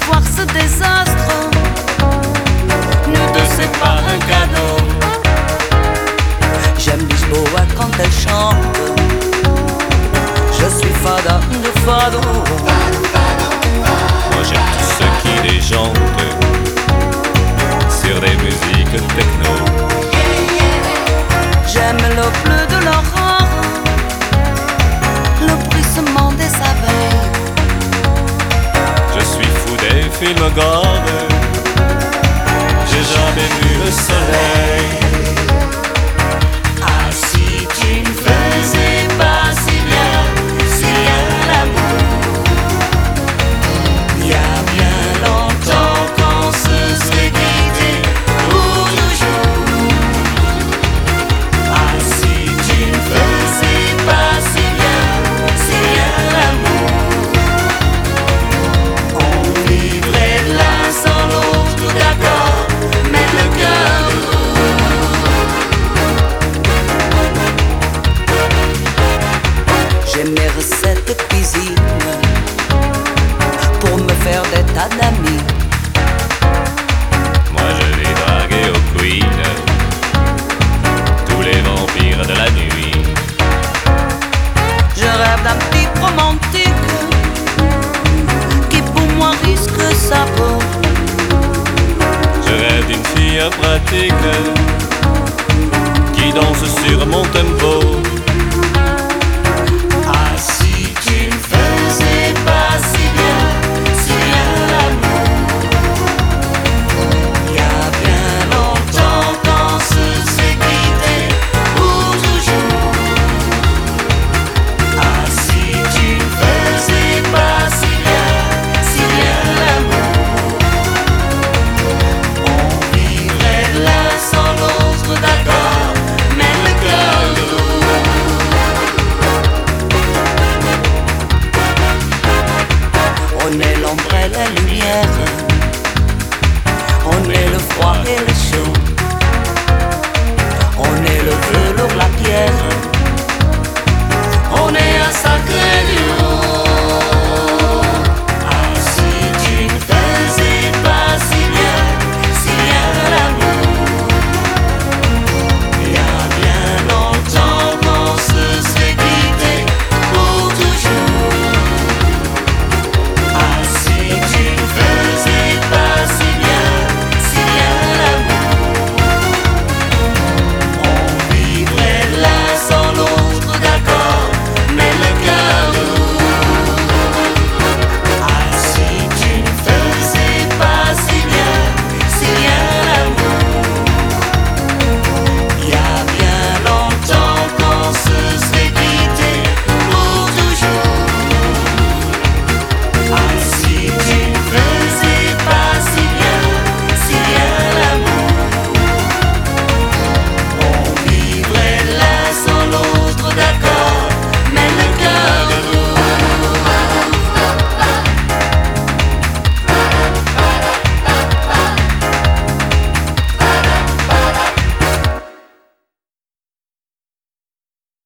voir ce désastre nous deux c'est pas un cadeau. J'aime Lisboa quand elle chante, je suis fada de fado. Moi j'aime tout ce qui déchante sur des musiques techno. J'aime le bleu de l'aurore, le bruissement des abeilles. Je suis fou des films gore, j'ai jamais vu le soleil. Ah si tu ne faisais pas si bien l'amour, il y a bien longtemps qu'on se serait quitté pour toujours. Ah si tu ne faisais pas si bien l'amour, on vivrait de l'un sans l'autre, d'accord, mais le cœur j'ai mes recettes de cuisine pour me faire des tas d'amis. Moi je vais draguer au Queen tous les vampires de la nuit. Je rêve d'un type romantique qui pour moi risque sa peau. Je rêve d'une fille pratique qui danse sur mon tempo.